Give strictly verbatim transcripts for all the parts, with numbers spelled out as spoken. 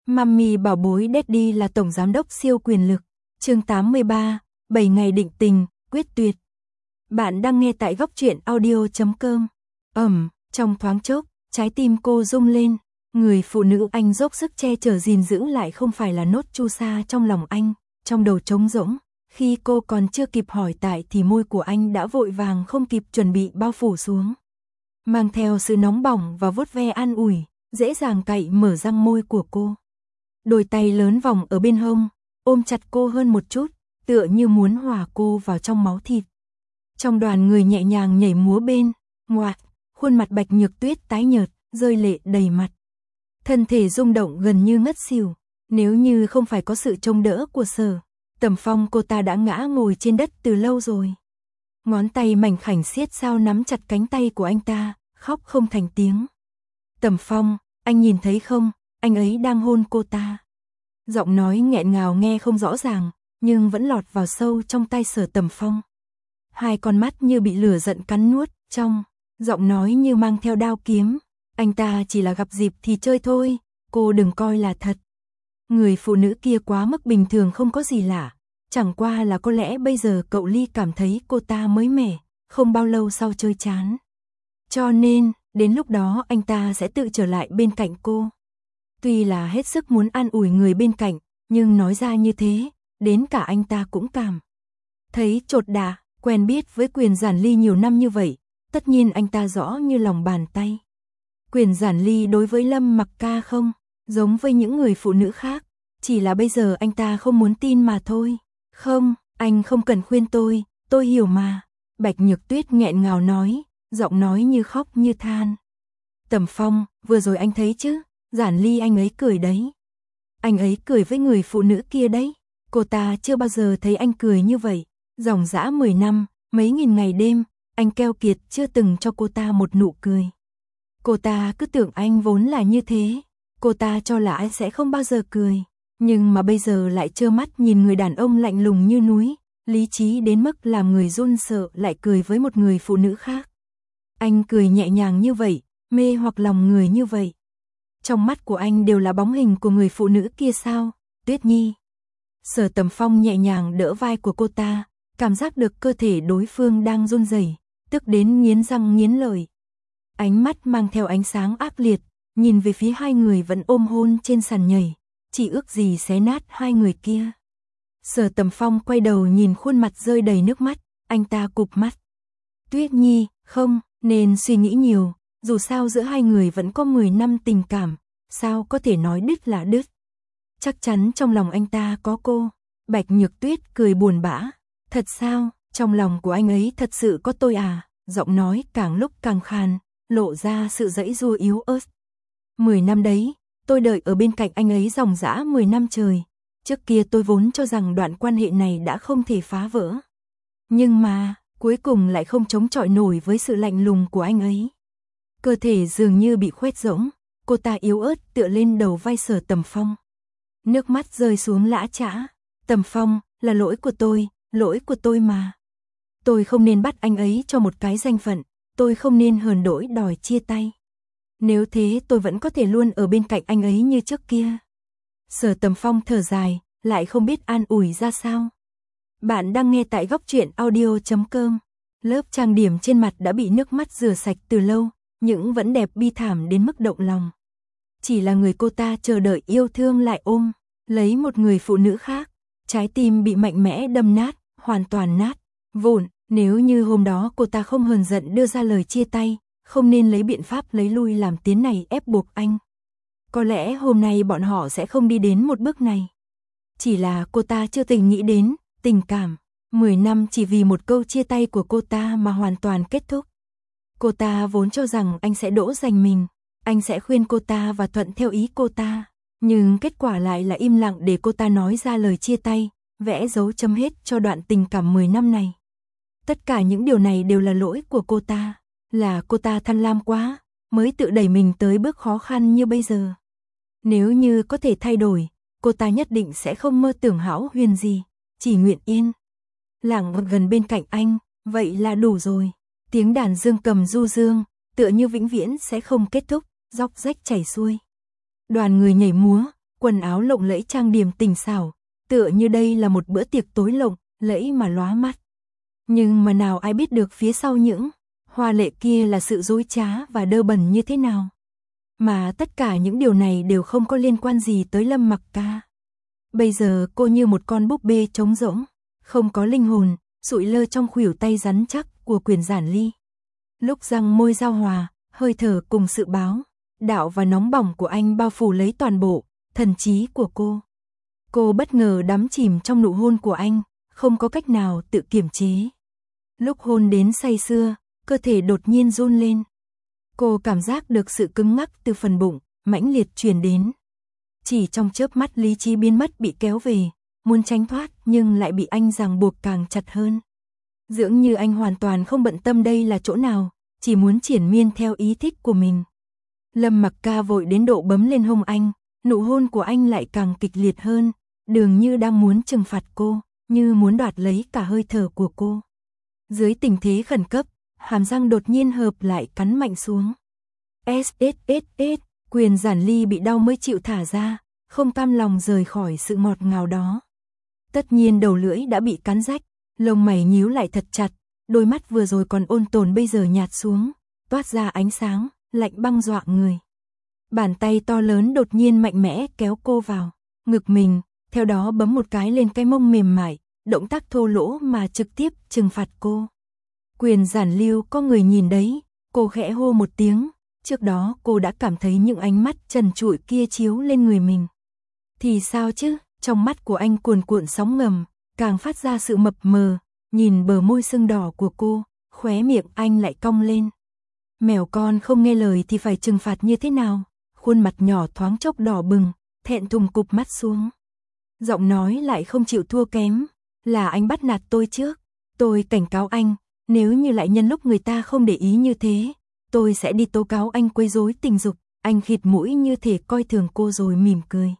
Mummy bảo bối Daddy là tổng giám đốc siêu quyền lực. Chương tám mươi ba, bảy ngày định tình, quyết tuyệt. Bạn đang nghe tại góc truyện audio chấm com. Ầm, trong thoáng chốc, trái tim cô rung lên, người phụ nữ anh dốc sức che chở gìn giữ lại không phải là nốt chu sa trong lòng anh, trong đầu trống rỗng, khi cô còn chưa kịp hỏi tại thì môi của anh đã vội vàng không kịp chuẩn bị bao phủ xuống. Mang theo sự nóng bỏng và vuốt ve an ủi, dễ dàng cạy mở răng môi của cô. Đôi tay lớn vòng ở bên hông, ôm chặt cô hơn một chút, tựa như muốn hòa cô vào trong máu thịt. Trong đoàn người nhẹ nhàng nhảy múa bên, ngoạc, khuôn mặt Bạch Nhược Tuyết tái nhợt, rơi lệ đầy mặt. Thân thể rung động gần như ngất xỉu, nếu như không phải có sự chống đỡ của Sở Tầm Phong cô ta đã ngã ngồi trên đất từ lâu rồi. Ngón tay mảnh khảnh siết sao nắm chặt cánh tay của anh ta, khóc không thành tiếng. Tầm Phong, anh nhìn thấy không, anh ấy đang hôn cô ta. Giọng nói nghẹn ngào nghe không rõ ràng, nhưng vẫn lọt vào sâu trong tai Sở Tầm Phong. Hai con mắt như bị lửa giận cắn nuốt, trong giọng nói như mang theo đao kiếm. Anh ta chỉ là gặp dịp thì chơi thôi, cô đừng coi là thật. Người phụ nữ kia quá mức bình thường không có gì lạ, chẳng qua là có lẽ bây giờ cậu Ly cảm thấy cô ta mới mẻ, không bao lâu sau chơi chán. Cho nên, đến lúc đó anh ta sẽ tự trở lại bên cạnh cô. Tuy là hết sức muốn an ủi người bên cạnh, nhưng nói ra như thế, đến cả anh ta cũng cảm thấy chột dạ. Quen biết với Quyền Giản Ly nhiều năm như vậy, tất nhiên anh ta rõ như lòng bàn tay. Quyền Giản Ly đối với Lâm Mặc Ca không giống với những người phụ nữ khác, chỉ là bây giờ anh ta không muốn tin mà thôi. Không, anh không cần khuyên tôi, tôi hiểu mà. Bạch Nhược Tuyết nghẹn ngào nói, giọng nói như khóc như than. Tầm Phong, vừa rồi anh thấy chứ, Giản Ly anh ấy cười đấy. Anh ấy cười với người phụ nữ kia đấy, cô ta chưa bao giờ thấy anh cười như vậy. Dòng dã mười năm, mấy nghìn ngày đêm, anh keo kiệt chưa từng cho cô ta một nụ cười. Cô ta cứ tưởng anh vốn là như thế, cô ta cho là anh sẽ không bao giờ cười, nhưng mà bây giờ lại trơ mắt nhìn người đàn ông lạnh lùng như núi, lý trí đến mức làm người run sợ lại cười với một người phụ nữ khác. Anh cười nhẹ nhàng như vậy, mê hoặc lòng người như vậy. Trong mắt của anh đều là bóng hình của người phụ nữ kia sao, Tuyết Nhi. Sở Tầm Phong nhẹ nhàng đỡ vai của cô ta, cảm giác được cơ thể đối phương đang run rẩy, tức đến nghiến răng nghiến lợi. Ánh mắt mang theo ánh sáng ác liệt, nhìn về phía hai người vẫn ôm hôn trên sàn nhảy, chỉ ước gì xé nát hai người kia. Sở Tầm Phong quay đầu nhìn khuôn mặt rơi đầy nước mắt, anh ta cụp mắt. Tuyết Nhi, không, nên suy nghĩ nhiều, dù sao giữa hai người vẫn có mười năm tình cảm, sao có thể nói đứt là đứt. Chắc chắn trong lòng anh ta có cô. Bạch Nhược Tuyết cười buồn bã. Thật sao, trong lòng của anh ấy thật sự có tôi à, giọng nói càng lúc càng khàn, lộ ra sự giãy giụa yếu ớt. Mười năm đấy, tôi đợi ở bên cạnh anh ấy dòng dã mười năm trời, trước kia tôi vốn cho rằng đoạn quan hệ này đã không thể phá vỡ. Nhưng mà, cuối cùng lại không chống chọi nổi với sự lạnh lùng của anh ấy. Cơ thể dường như bị khoét rỗng, cô ta yếu ớt tựa lên đầu vai Sở Tầm Phong. Nước mắt rơi xuống lã chã, Tầm Phong, là lỗi của tôi. Lỗi của tôi mà. Tôi không nên bắt anh ấy cho một cái danh phận, tôi không nên hờn đỗi đòi chia tay. Nếu thế tôi vẫn có thể luôn ở bên cạnh anh ấy như trước kia. Sở Tầm Phong thở dài, lại không biết an ủi ra sao. Bạn đang nghe tại góc truyện audio chấm com. Lớp trang điểm trên mặt đã bị nước mắt rửa sạch từ lâu, những vẫn đẹp bi thảm đến mức động lòng. Chỉ là người cô ta chờ đợi yêu thương lại ôm lấy một người phụ nữ khác. Trái tim bị mạnh mẽ đâm nát, hoàn toàn nát, vụn. Nếu như hôm đó cô ta không hờn giận đưa ra lời chia tay, không nên lấy biện pháp lấy lui làm tiến này ép buộc anh, có lẽ hôm nay bọn họ sẽ không đi đến một bước này. Chỉ là cô ta chưa từng nghĩ đến, tình cảm, mười năm chỉ vì một câu chia tay của cô ta mà hoàn toàn kết thúc. Cô ta vốn cho rằng anh sẽ đỗ giành mình, anh sẽ khuyên cô ta và thuận theo ý cô ta. Nhưng kết quả lại là im lặng để cô ta nói ra lời chia tay, vẽ dấu chấm hết cho đoạn tình cảm mười năm này. Tất cả những điều này đều là lỗi của cô ta, là cô ta tham lam quá, mới tự đẩy mình tới bước khó khăn như bây giờ. Nếu như có thể thay đổi, cô ta nhất định sẽ không mơ tưởng hão huyền gì, chỉ nguyện yên lặng gần bên cạnh anh, vậy là đủ rồi. Tiếng đàn dương cầm du dương, tựa như vĩnh viễn sẽ không kết thúc, róc rách chảy xuôi. Đoàn người nhảy múa, quần áo lộng lẫy trang điểm tinh xảo, tựa như đây là một bữa tiệc tối lộng lẫy mà lóa mắt. Nhưng mà nào ai biết được phía sau những hoa lệ kia là sự dối trá và đơ bẩn như thế nào. Mà tất cả những điều này đều không có liên quan gì tới Lâm Mặc Ca. Bây giờ cô như một con búp bê trống rỗng, không có linh hồn, sụi lơ trong khuỷu tay rắn chắc của Quyền Giản Ly. Lúc răng môi giao hòa, hơi thở cùng sự báo đạo và nóng bỏng của anh bao phủ lấy toàn bộ thần trí của cô. Cô bất ngờ đắm chìm trong nụ hôn của anh, không có cách nào tự kiềm chế. Lúc hôn đến say sưa, cơ thể đột nhiên run lên. Cô cảm giác được sự cứng ngắc từ phần bụng, mãnh liệt truyền đến. Chỉ trong chớp mắt lý trí biến mất, bị kéo về, muốn tránh thoát nhưng lại bị anh ràng buộc càng chặt hơn. Dường như anh hoàn toàn không bận tâm đây là chỗ nào, chỉ muốn triển miên theo ý thích của mình. Lâm Mặc Ca vội đến độ bấm lên hông anh, nụ hôn của anh lại càng kịch liệt hơn, dường như đang muốn trừng phạt cô, như muốn đoạt lấy cả hơi thở của cô. Dưới tình thế khẩn cấp, hàm răng đột nhiên hợp lại cắn mạnh xuống. S S S S, Quyền Giản Ly bị đau mới chịu thả ra, không cam lòng rời khỏi sự ngọt ngào đó. Tất nhiên đầu lưỡi đã bị cắn rách, lông mày nhíu lại thật chặt, đôi mắt vừa rồi còn ôn tồn bây giờ nhạt xuống, toát ra ánh sáng, lạnh băng dọa người. Bàn tay to lớn đột nhiên mạnh mẽ kéo cô vào ngực mình, theo đó bấm một cái lên cái mông mềm mại, động tác thô lỗ mà trực tiếp trừng phạt cô. Quyền Giản Lưu có người nhìn đấy, cô khẽ hô một tiếng, trước đó cô đã cảm thấy những ánh mắt trần trụi kia chiếu lên người mình. Thì sao chứ, trong mắt của anh cuồn cuộn sóng ngầm, càng phát ra sự mập mờ, nhìn bờ môi sưng đỏ của cô, khóe miệng anh lại cong lên. Mèo con không nghe lời thì phải trừng phạt như thế nào? Khuôn mặt nhỏ thoáng chốc đỏ bừng, thẹn thùng cụp mắt xuống. Giọng nói lại không chịu thua kém, là anh bắt nạt tôi trước, tôi cảnh cáo anh, nếu như lại nhân lúc người ta không để ý như thế, tôi sẽ đi tố cáo anh quấy rối tình dục. Anh khịt mũi như thể coi thường cô rồi mỉm cười.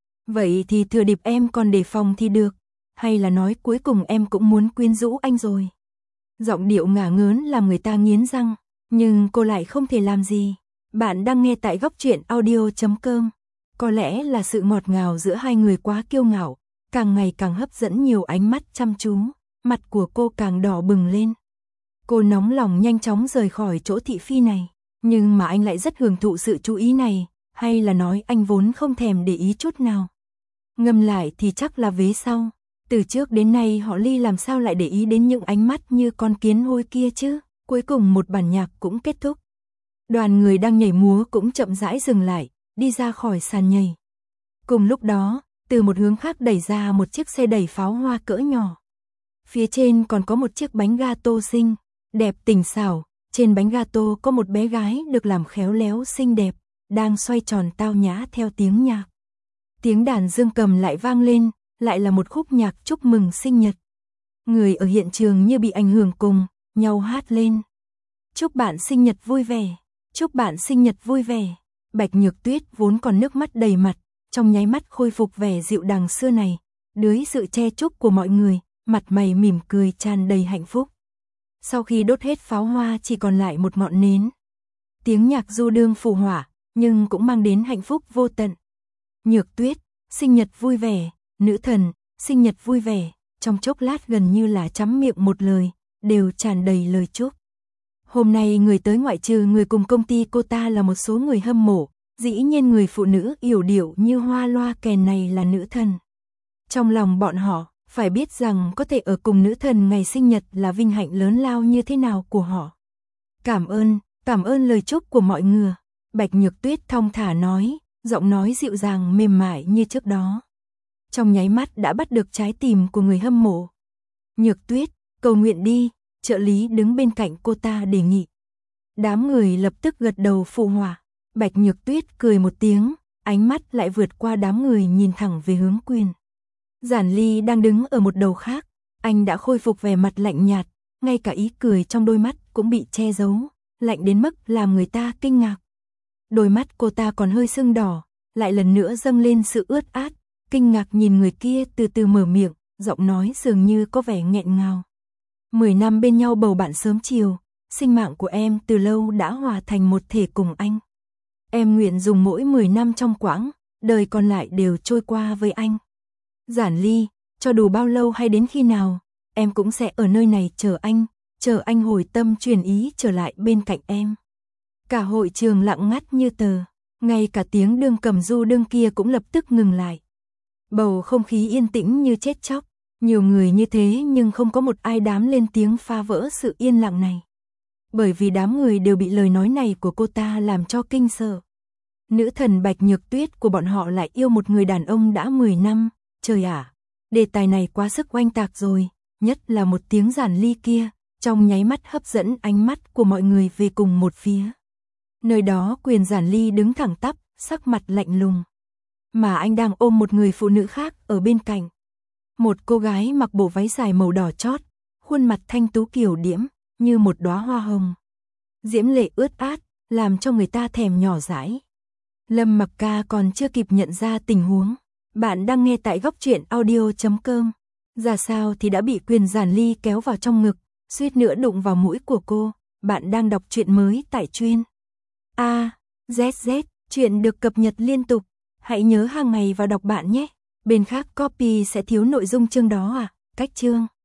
Vậy thì thừa dịp em còn đề phòng thì được, hay là nói cuối cùng em cũng muốn quyến rũ anh rồi. Giọng điệu ngả ngớn làm người ta nghiến răng, nhưng cô lại không thể làm gì. Bạn đang nghe tại góc truyện audio chấm com. Có lẽ là sự ngọt ngào giữa hai người quá kiêu ngạo, càng ngày càng hấp dẫn nhiều ánh mắt chăm chú, mặt của cô càng đỏ bừng lên. Cô nóng lòng nhanh chóng rời khỏi chỗ thị phi này, nhưng mà anh lại rất hưởng thụ sự chú ý này, hay là nói anh vốn không thèm để ý chút nào. Ngâm lại thì chắc là vế sau, từ trước đến nay họ Ly làm sao lại để ý đến những ánh mắt như con kiến hôi kia chứ. Cuối cùng một bản nhạc cũng kết thúc. Đoàn người đang nhảy múa cũng chậm rãi dừng lại, đi ra khỏi sàn nhảy. Cùng lúc đó, từ một hướng khác đẩy ra một chiếc xe đẩy pháo hoa cỡ nhỏ. Phía trên còn có một chiếc bánh gato xinh, đẹp tinh xảo, trên bánh gato có một bé gái được làm khéo léo xinh đẹp, đang xoay tròn tao nhã theo tiếng nhạc. Tiếng đàn dương cầm lại vang lên, lại là một khúc nhạc chúc mừng sinh nhật. Người ở hiện trường như bị ảnh hưởng cùng nhau hát lên. Chúc bạn sinh nhật vui vẻ, chúc bạn sinh nhật vui vẻ. Bạch Nhược Tuyết vốn còn nước mắt đầy mặt, trong nháy mắt khôi phục vẻ dịu dàng xưa này, dưới sự che chúc của mọi người, mặt mày mỉm cười tràn đầy hạnh phúc. Sau khi đốt hết pháo hoa chỉ còn lại một ngọn nến. Tiếng nhạc du dương phù họa, nhưng cũng mang đến hạnh phúc vô tận. Nhược Tuyết, sinh nhật vui vẻ, nữ thần, sinh nhật vui vẻ, trong chốc lát gần như là chấm miệng một lời, đều tràn đầy lời chúc. Hôm nay người tới ngoại trừ người cùng công ty cô ta là một số người hâm mộ, dĩ nhiên người phụ nữ yểu điệu như hoa loa kèn này là nữ thần. Trong lòng bọn họ, phải biết rằng có thể ở cùng nữ thần ngày sinh nhật là vinh hạnh lớn lao như thế nào của họ. Cảm ơn, cảm ơn lời chúc của mọi người. Bạch Nhược Tuyết thong thả nói, giọng nói dịu dàng mềm mại như trước đó. Trong nháy mắt đã bắt được trái tim của người hâm mộ. Nhược Tuyết, cầu nguyện đi, trợ lý đứng bên cạnh cô ta đề nghị. Đám người lập tức gật đầu phụ họa. Bạch Nhược Tuyết cười một tiếng, ánh mắt lại vượt qua đám người nhìn thẳng về hướng Quyền Giản Ly đang đứng ở một đầu khác, anh đã khôi phục vẻ mặt lạnh nhạt, ngay cả ý cười trong đôi mắt cũng bị che giấu, lạnh đến mức làm người ta kinh ngạc. Đôi mắt cô ta còn hơi sưng đỏ, lại lần nữa dâng lên sự ướt át, kinh ngạc nhìn người kia từ từ mở miệng, giọng nói dường như có vẻ nghẹn ngào. Mười năm bên nhau bầu bạn sớm chiều, sinh mạng của em từ lâu đã hòa thành một thể cùng anh. Em nguyện dùng mỗi mười năm trong quãng đời còn lại đều trôi qua với anh. Giản Ly, cho dù bao lâu hay đến khi nào, em cũng sẽ ở nơi này chờ anh, chờ anh hồi tâm chuyển ý trở lại bên cạnh em. Cả hội trường lặng ngắt như tờ, ngay cả tiếng đương cầm du đương kia cũng lập tức ngừng lại. Bầu không khí yên tĩnh như chết chóc, nhiều người như thế nhưng không có một ai dám lên tiếng phá vỡ sự yên lặng này. Bởi vì đám người đều bị lời nói này của cô ta làm cho kinh sợ. Nữ thần Bạch Nhược Tuyết của bọn họ lại yêu một người đàn ông đã mười năm, trời ạ, đề tài này quá sức oanh tạc rồi, nhất là một tiếng Giản Ly kia, trong nháy mắt hấp dẫn ánh mắt của mọi người về cùng một phía. Nơi đó Quyền Giản Ly đứng thẳng tắp, sắc mặt lạnh lùng. Mà anh đang ôm một người phụ nữ khác ở bên cạnh. Một cô gái mặc bộ váy dài màu đỏ chót, khuôn mặt thanh tú kiều diễm, như một đóa hoa hồng. Diễm lệ ướt át, làm cho người ta thèm nhỏ dãi. Lâm Mặc Ca còn chưa kịp nhận ra tình huống. Bạn đang nghe tại góc truyện audio chấm com. Ra sao thì đã bị Quyền Giản Ly kéo vào trong ngực, suýt nữa đụng vào mũi của cô. Bạn đang đọc truyện mới tại truyện A Z Z, truyện được cập nhật liên tục. Hãy nhớ hàng ngày vào đọc bạn nhé. Bên khác copy sẽ thiếu nội dung chương đó à? Cách chương